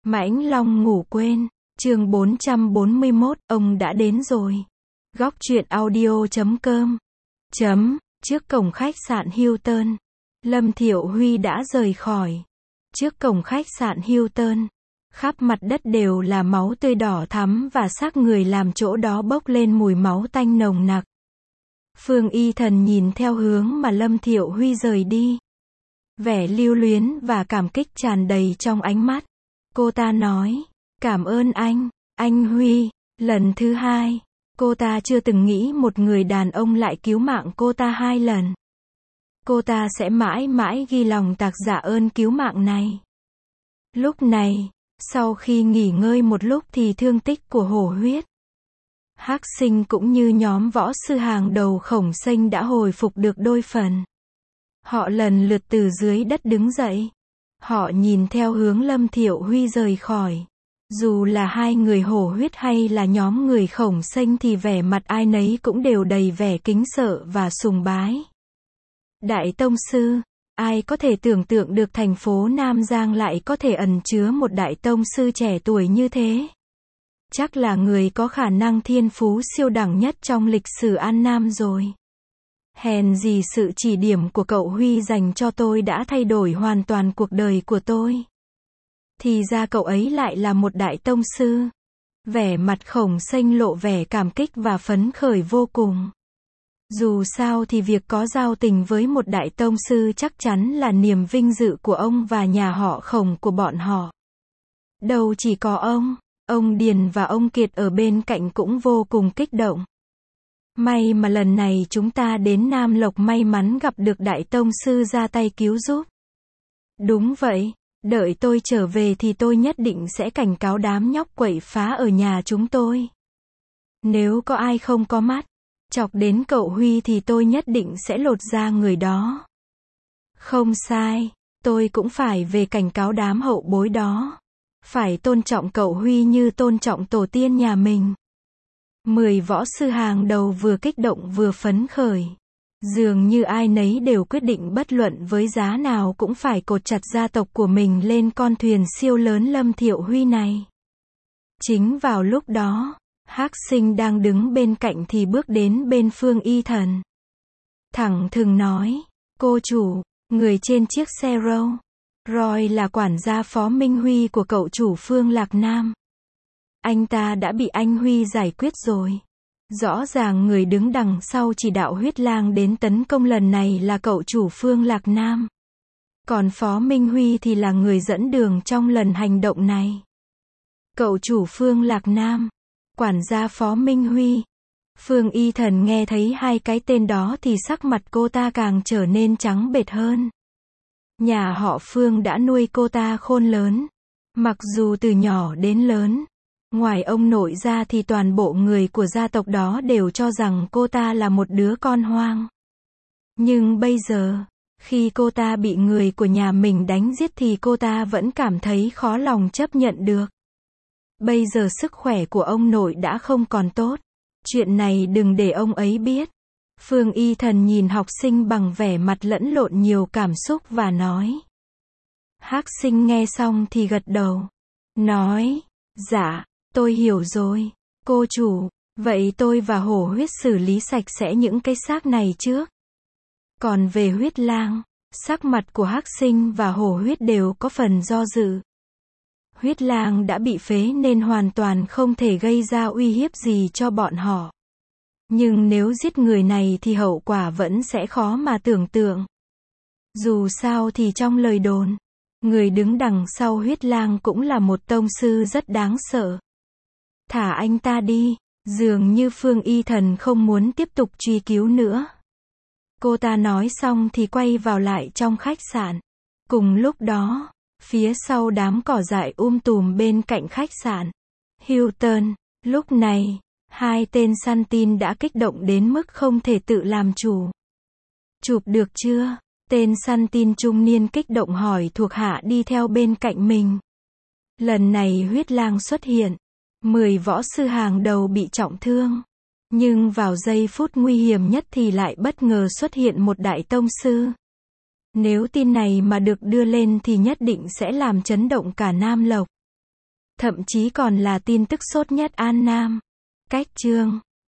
Mãnh Long ngủ quên, chương 441, ông đã đến rồi. Góc truyện audio.com. Trước cổng khách sạn Hilton, Lâm Thiệu Huy đã rời khỏi. Trước cổng khách sạn Hilton, khắp mặt đất đều là máu tươi đỏ thắm và xác người làm chỗ đó bốc lên mùi máu tanh nồng nặc. Phương Y Thần nhìn theo hướng mà Lâm Thiệu Huy rời đi. Vẻ lưu luyến và cảm kích tràn đầy trong ánh mắt. Cô ta nói, cảm ơn anh Huy. Lần thứ hai, cô ta chưa từng nghĩ một người đàn ông lại cứu mạng cô ta 2 lần. Cô ta sẽ mãi mãi ghi lòng tạc dạ ơn cứu mạng này. Lúc này, sau khi nghỉ ngơi một lúc thì thương tích của hổ huyết, Hắc Sinh cũng như nhóm võ sư hàng đầu Khổng Xanh đã hồi phục được đôi phần. Họ lần lượt từ dưới đất đứng dậy. Họ nhìn theo hướng Lâm Thiệu Huy rời khỏi. Dù là 2 người hổ huyết hay là nhóm người Khổng Xanh thì vẻ mặt ai nấy cũng đều đầy vẻ kính sợ và sùng bái. Đại tông sư, ai có thể tưởng tượng được thành phố Nam Giang lại có thể ẩn chứa một đại tông sư trẻ tuổi như thế. Chắc là người có khả năng thiên phú siêu đẳng nhất trong lịch sử An Nam rồi. Hèn gì sự chỉ điểm của cậu Huy dành cho tôi đã thay đổi hoàn toàn cuộc đời của tôi. Thì ra cậu ấy lại là một đại tông sư. Vẻ mặt Khổng Xanh lộ vẻ cảm kích và phấn khởi vô cùng. Dù sao thì việc có giao tình với một đại tông sư chắc chắn là niềm vinh dự của ông và nhà họ Khổng của bọn họ. Đâu chỉ có ông Điền và ông Kiệt ở bên cạnh cũng vô cùng kích động. May mà lần này chúng ta đến Nam Lộc may mắn gặp được đại tông sư ra tay cứu giúp. Đúng vậy, đợi tôi trở về thì tôi nhất định sẽ cảnh cáo đám nhóc quậy phá ở nhà chúng tôi. Nếu có ai không có mắt, chọc đến cậu Huy thì tôi nhất định sẽ lột da người đó. Không sai, tôi cũng phải về cảnh cáo đám hậu bối đó. Phải tôn trọng cậu Huy như tôn trọng tổ tiên nhà mình. 10 võ sư hàng đầu vừa kích động vừa phấn khởi. Dường như ai nấy đều quyết định bất luận với giá nào cũng phải cột chặt gia tộc của mình lên con thuyền siêu lớn Lâm Thiệu Huy này. Chính vào lúc đó, Hắc Sinh đang đứng bên cạnh thì bước đến bên Phương Y Thần. Thẳng thừng nói, cô chủ, người trên chiếc xe Rolls Royce là quản gia Phó Minh Huy của cậu chủ Phương Lạc Nam. Anh ta đã bị anh Huy giải quyết rồi. Rõ ràng người đứng đằng sau chỉ đạo Huyết Lang đến tấn công lần này là cậu chủ Phương Lạc Nam. Còn Phó Minh Huy thì là người dẫn đường trong lần hành động này. Cậu chủ Phương Lạc Nam, quản gia Phó Minh Huy. Phương Y Thần nghe thấy 2 cái tên đó thì sắc mặt cô ta càng trở nên trắng bệch hơn. Nhà họ Phương đã nuôi cô ta khôn lớn. Mặc dù từ nhỏ đến lớn, ngoài ông nội ra thì toàn bộ người của gia tộc đó đều cho rằng cô ta là một đứa con hoang. Nhưng bây giờ, khi cô ta bị người của nhà mình đánh giết thì cô ta vẫn cảm thấy khó lòng chấp nhận được. Bây giờ sức khỏe của ông nội đã không còn tốt. Chuyện này đừng để ông ấy biết. Phương Y Thần nhìn học sinh bằng vẻ mặt lẫn lộn nhiều cảm xúc và nói. Hắc Sinh nghe xong thì gật đầu. Nói, dạ, tôi hiểu rồi, cô chủ, vậy tôi và hổ huyết xử lý sạch sẽ những cái xác này trước. Còn về Huyết Lang, sắc mặt của Hắc Sinh và hổ huyết đều có phần do dự. Huyết Lang đã bị phế nên hoàn toàn không thể gây ra uy hiếp gì cho bọn họ. Nhưng nếu giết người này thì hậu quả vẫn sẽ khó mà tưởng tượng. Dù sao thì trong lời đồn, người đứng đằng sau Huyết Lang cũng là một tông sư rất đáng sợ. Thả anh ta đi, dường như Phương Y Thần không muốn tiếp tục truy cứu nữa. Cô ta nói xong thì quay vào lại trong khách sạn. Cùng lúc đó, phía sau đám cỏ dại tùm bên cạnh khách sạn Hilton, lúc này, 2 tên săn tin đã kích động đến mức không thể tự làm chủ. Chụp được chưa? Tên săn tin trung niên kích động hỏi thuộc hạ đi theo bên cạnh mình. Lần này Huyết Lang xuất hiện. 10 võ sư hàng đầu bị trọng thương. Nhưng vào giây phút nguy hiểm nhất thì lại bất ngờ xuất hiện một đại tông sư. Nếu tin này mà được đưa lên thì nhất định sẽ làm chấn động cả Nam Lộc. Thậm chí còn là tin tức sốt nhất An Nam. Cách chương